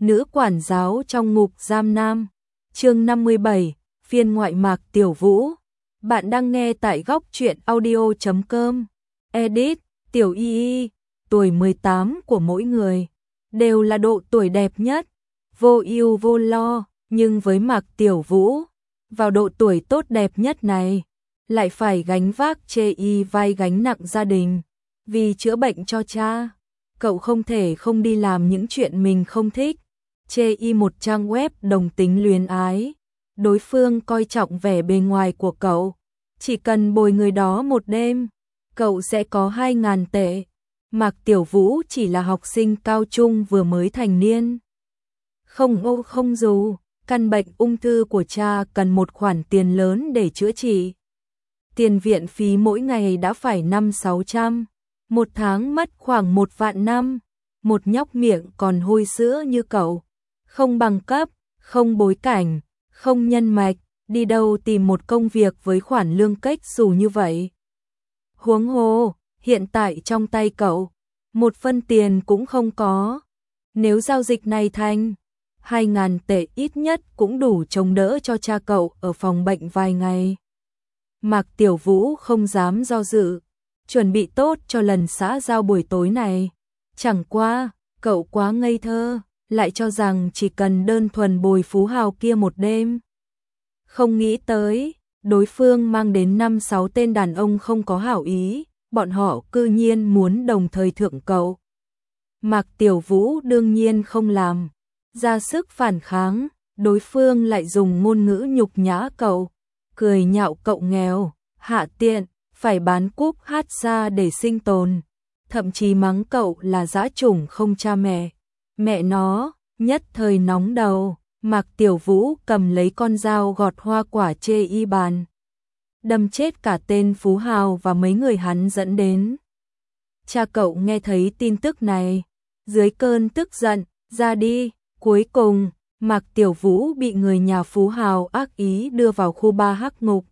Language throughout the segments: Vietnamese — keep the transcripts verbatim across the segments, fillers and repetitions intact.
nữ quản giáo trong ngục giam nam. Chương năm mươi bảy, phiên ngoại Mạc Tiểu Vũ. Bạn đang nghe tại góc truyện audio chấm com. Edit, Tiểu Y Y, tuổi mười tám của mỗi người đều là độ tuổi đẹp nhất, vô ưu vô lo, nhưng với Mạc Tiểu Vũ, vào độ tuổi tốt đẹp nhất này, lại phải gánh vác chê y vai gánh nặng gia đình, vì chữa bệnh cho cha. Cậu không thể không đi làm những chuyện mình không thích. Chê y một trang web đồng tính luyến ái. Đối phương coi trọng vẻ bề ngoài của cậu. Chỉ cần bồi người đó một đêm, cậu sẽ có hai ngàn tệ. Mạc Tiểu Vũ chỉ là học sinh cao trung vừa mới thành niên. Không ô không dù, căn bệnh ung thư của cha cần một khoản tiền lớn để chữa trị. Tiền viện phí mỗi ngày đã phải năm sáu trăm, một tháng mất khoảng một vạn năm. Một nhóc miệng còn hôi sữa như cậu, không bằng cấp, không bối cảnh, không nhân mạch, đi đâu tìm một công việc với khoản lương cách xù như vậy. Huống hồ, hiện tại trong tay cậu, một phân tiền cũng không có. Nếu giao dịch này thành hai ngàn tệ ít nhất cũng đủ chống đỡ cho cha cậu ở phòng bệnh vài ngày. Mạc Tiểu Vũ không dám do dự, chuẩn bị tốt cho lần xã giao buổi tối này. Chẳng qua, cậu quá ngây thơ, lại cho rằng chỉ cần đơn thuần bồi phú hào kia một đêm. Không nghĩ tới, đối phương mang đến năm sáu tên đàn ông không có hảo ý, bọn họ cư nhiên muốn đồng thời thượng cậu. Mạc Tiểu Vũ đương nhiên không làm ra sức phản kháng, đối phương lại dùng ngôn ngữ nhục nhã cậu, cười nhạo cậu nghèo, hạ tiện, phải bán cúp hát xa để sinh tồn. Thậm chí mắng cậu là dã chủng không cha mẹ. Mẹ nó, nhất thời nóng đầu, Mạc Tiểu Vũ cầm lấy con dao gọt hoa quả chê y bàn, đâm chết cả tên phú hào và mấy người hắn dẫn đến. Cha cậu nghe thấy tin tức này, dưới cơn tức giận, ra đi. Cuối cùng, Mạc Tiểu Vũ bị người nhà phú hào ác ý đưa vào khu ba hắc ngục.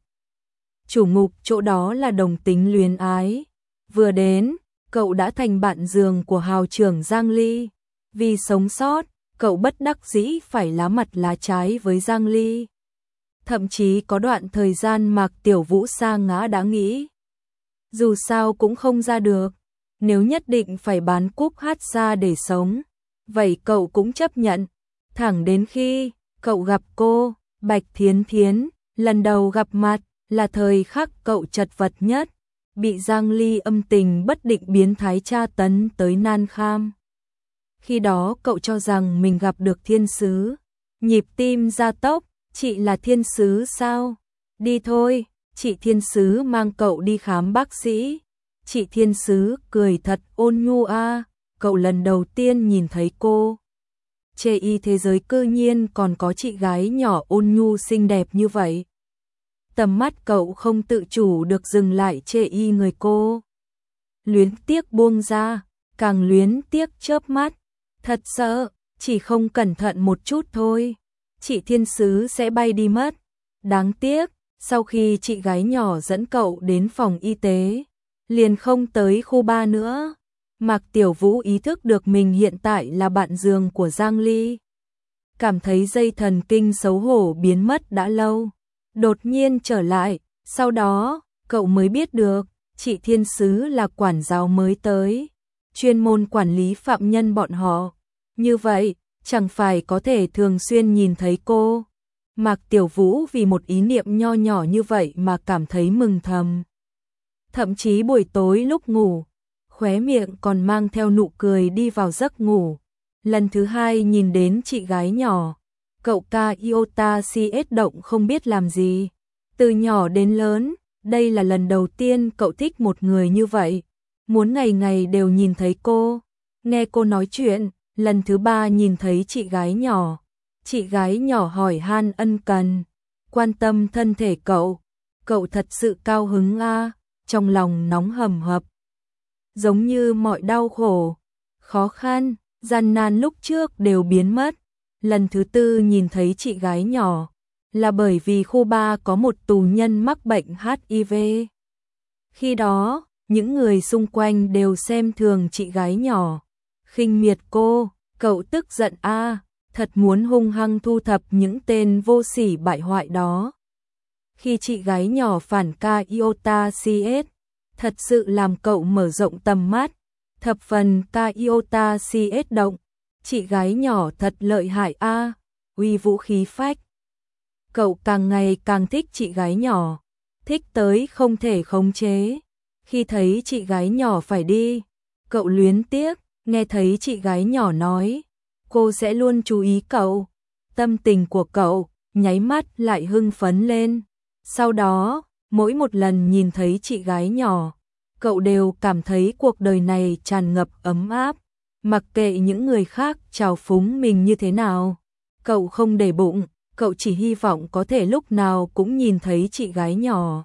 Chủ ngục chỗ đó là đồng tính luyến ái. Vừa đến, cậu đã thành bạn giường của hào trưởng Giang Ly. Vì sống sót, cậu bất đắc dĩ phải lá mặt lá trái với Giang Ly. Thậm chí có đoạn thời gian Mạc Tiểu Vũ sa ngã đã nghĩ, dù sao cũng không ra được, nếu nhất định phải bán cúp hát ra để sống, vậy cậu cũng chấp nhận. Thẳng đến khi cậu gặp cô, Bạch Thiến Thiến, lần đầu gặp mặt là thời khắc cậu chật vật nhất, bị Giang Ly âm tình bất định biến thái tra tấn tới nan kham. Khi đó cậu cho rằng mình gặp được thiên sứ, nhịp tim gia tốc, chị là thiên sứ sao? Đi thôi, chị thiên sứ mang cậu đi khám bác sĩ. Chị thiên sứ cười thật ôn nhu a, cậu lần đầu tiên nhìn thấy cô. Chê y thế giới cư nhiên còn có chị gái nhỏ ôn nhu xinh đẹp như vậy. Tầm mắt cậu không tự chủ được dừng lại chê y người cô. Luyến tiếc buông ra, càng luyến tiếc chớp mắt. Thật sợ, chỉ không cẩn thận một chút thôi, chị thiên sứ sẽ bay đi mất. Đáng tiếc, sau khi chị gái nhỏ dẫn cậu đến phòng y tế, liền không tới khu ba nữa. Mạc Tiểu Vũ ý thức được mình hiện tại là bạn giường của Giang Ly. Cảm thấy dây thần kinh xấu hổ biến mất đã lâu, đột nhiên trở lại, sau đó, cậu mới biết được, chị thiên sứ là quản giáo mới tới, chuyên môn quản lý phạm nhân bọn họ. Như vậy, chẳng phải có thể thường xuyên nhìn thấy cô. Mạc Tiểu Vũ vì một ý niệm nho nhỏ như vậy mà cảm thấy mừng thầm. Thậm chí buổi tối lúc ngủ, khóe miệng còn mang theo nụ cười đi vào giấc ngủ. Lần thứ hai nhìn đến chị gái nhỏ, cậu ca Iota xê ét động không biết làm gì. Từ nhỏ đến lớn, đây là lần đầu tiên cậu thích một người như vậy, muốn ngày ngày đều nhìn thấy cô, nghe cô nói chuyện. Lần thứ ba nhìn thấy chị gái nhỏ, chị gái nhỏ hỏi han ân cần, quan tâm thân thể cậu, cậu thật sự cao hứng a, trong lòng nóng hầm hập. Giống như mọi đau khổ, khó khăn, gian nan lúc trước đều biến mất. Lần thứ tư nhìn thấy chị gái nhỏ, là bởi vì khu ba có một tù nhân mắc bệnh hát i vê. Khi đó, những người xung quanh đều xem thường chị gái nhỏ, khinh miệt cô, cậu tức giận a, thật muốn hung hăng thu thập những tên vô sỉ bại hoại đó. Khi chị gái nhỏ phản ca Iota xê ét, thật sự làm cậu mở rộng tầm mắt, thập phần ca Iota xê ét động, chị gái nhỏ thật lợi hại a, uy vũ khí phách. Cậu càng ngày càng thích chị gái nhỏ, thích tới không thể khống chế. Khi thấy chị gái nhỏ phải đi, cậu luyến tiếc, nghe thấy chị gái nhỏ nói, cô sẽ luôn chú ý cậu. Tâm tình của cậu nháy mắt lại hưng phấn lên. Sau đó, mỗi một lần nhìn thấy chị gái nhỏ, cậu đều cảm thấy cuộc đời này tràn ngập ấm áp, mặc kệ những người khác trào phúng mình như thế nào. Cậu không để bụng, cậu chỉ hy vọng có thể lúc nào cũng nhìn thấy chị gái nhỏ.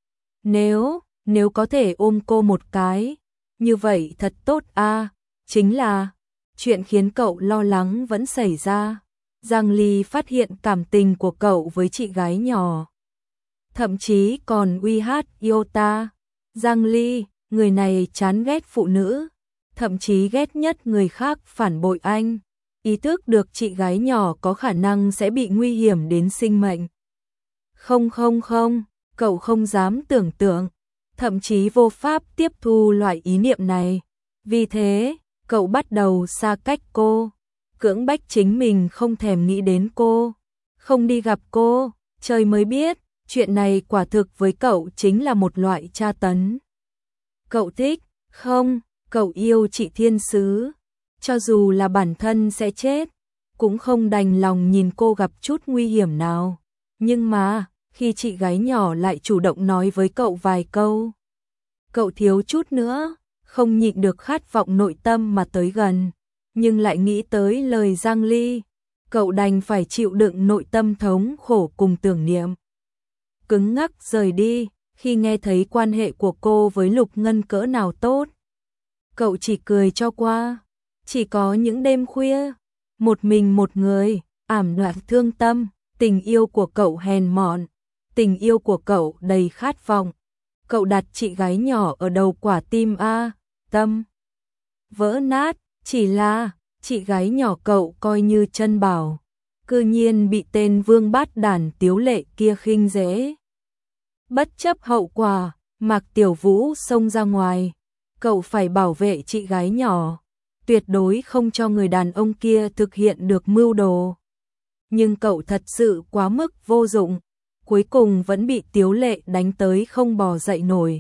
Nếu, nếu có thể ôm cô một cái, như vậy thật tốt a. Chính là, chuyện khiến cậu lo lắng vẫn xảy ra. Giang Ly phát hiện cảm tình của cậu với chị gái nhỏ. Thậm chí còn uy hát Iota. Giang Ly, người này chán ghét phụ nữ, thậm chí ghét nhất người khác phản bội anh. Ý thức được chị gái nhỏ có khả năng sẽ bị nguy hiểm đến sinh mệnh. Không không không, cậu không dám tưởng tượng, thậm chí vô pháp tiếp thu loại ý niệm này. Vì thế, cậu bắt đầu xa cách cô, cưỡng bách chính mình không thèm nghĩ đến cô, không đi gặp cô. Trời mới biết, chuyện này quả thực với cậu chính là một loại tra tấn. Cậu thích, không, cậu yêu chị thiên sứ, cho dù là bản thân sẽ chết, cũng không đành lòng nhìn cô gặp chút nguy hiểm nào. Nhưng mà, khi chị gái nhỏ lại chủ động nói với cậu vài câu, cậu thiếu chút nữa không nhịn được khát vọng nội tâm mà tới gần, nhưng lại nghĩ tới lời Giang Ly, cậu đành phải chịu đựng nội tâm thống khổ cùng tưởng niệm. Cứng ngắc rời đi, khi nghe thấy quan hệ của cô với Lục Ngân cỡ nào tốt. Cậu chỉ cười cho qua, chỉ có những đêm khuya, một mình một người, ảm đạm thương tâm, tình yêu của cậu hèn mọn, tình yêu của cậu đầy khát vọng. Cậu đặt chị gái nhỏ ở đầu quả tim a, tâm vỡ nát, chỉ là chị gái nhỏ cậu coi như chân bảo, cư nhiên bị tên vương bát đàn tiếu lệ kia khinh dễ. Bất chấp hậu quả, Mạc Tiểu Vũ xông ra ngoài, cậu phải bảo vệ chị gái nhỏ, tuyệt đối không cho người đàn ông kia thực hiện được mưu đồ. Nhưng cậu thật sự quá mức vô dụng, cuối cùng vẫn bị tiếu lệ đánh tới không bò dậy nổi.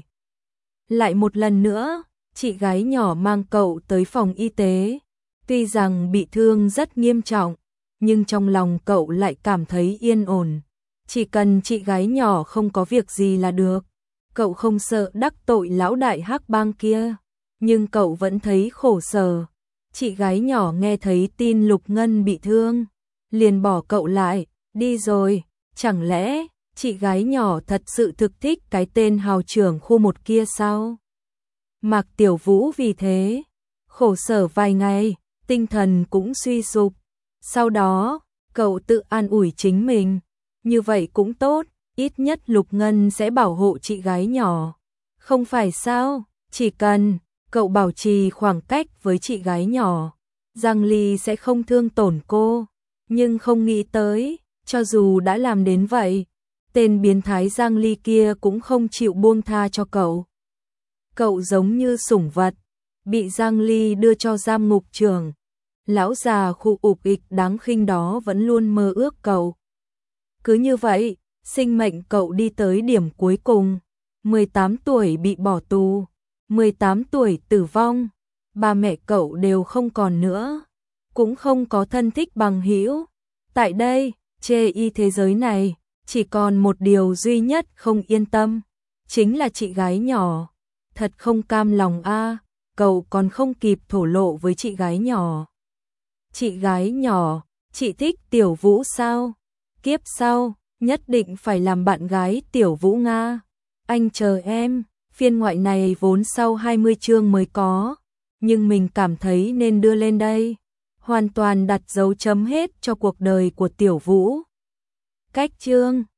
Lại một lần nữa, chị gái nhỏ mang cậu tới phòng y tế, tuy rằng bị thương rất nghiêm trọng, nhưng trong lòng cậu lại cảm thấy yên ổn. Chỉ cần chị gái nhỏ không có việc gì là được, cậu không sợ đắc tội lão đại hắc bang kia, nhưng cậu vẫn thấy khổ sở. Chị gái nhỏ nghe thấy tin Lục Ngân bị thương, liền bỏ cậu lại, đi rồi. Chẳng lẽ chị gái nhỏ thật sự thực thích cái tên hào trưởng khu một kia sao? Mạc Tiểu Vũ vì thế khổ sở vài ngày, tinh thần cũng suy sụp. Sau đó, cậu tự an ủi chính mình, như vậy cũng tốt, ít nhất Lục Ngân sẽ bảo hộ chị gái nhỏ. Không phải sao, chỉ cần cậu bảo trì khoảng cách với chị gái nhỏ, Giang Ly sẽ không thương tổn cô. Nhưng không nghĩ tới, cho dù đã làm đến vậy, tên biến thái Giang Ly kia cũng không chịu buông tha cho cậu. Cậu giống như sủng vật, bị Giang Ly đưa cho giam ngục trường. Lão già khu ục ịch đáng khinh đó vẫn luôn mơ ước cậu. Cứ như vậy, sinh mệnh cậu đi tới điểm cuối cùng. mười tám tuổi bị bỏ tù, mười tám tuổi tử vong, ba mẹ cậu đều không còn nữa, cũng không có thân thích bằng hữu. Tại đây, chê y thế giới này, chỉ còn một điều duy nhất không yên tâm, chính là chị gái nhỏ. Thật không cam lòng a, cậu còn không kịp thổ lộ với chị gái nhỏ. Chị gái nhỏ, chị thích Tiểu Vũ sao? Kiếp sau, nhất định phải làm bạn gái Tiểu Vũ Nga. Anh chờ em, phiên ngoại này vốn sau hai mươi chương mới có, nhưng mình cảm thấy nên đưa lên đây. Hoàn toàn đặt dấu chấm hết cho cuộc đời của Tiểu Vũ. Cách chương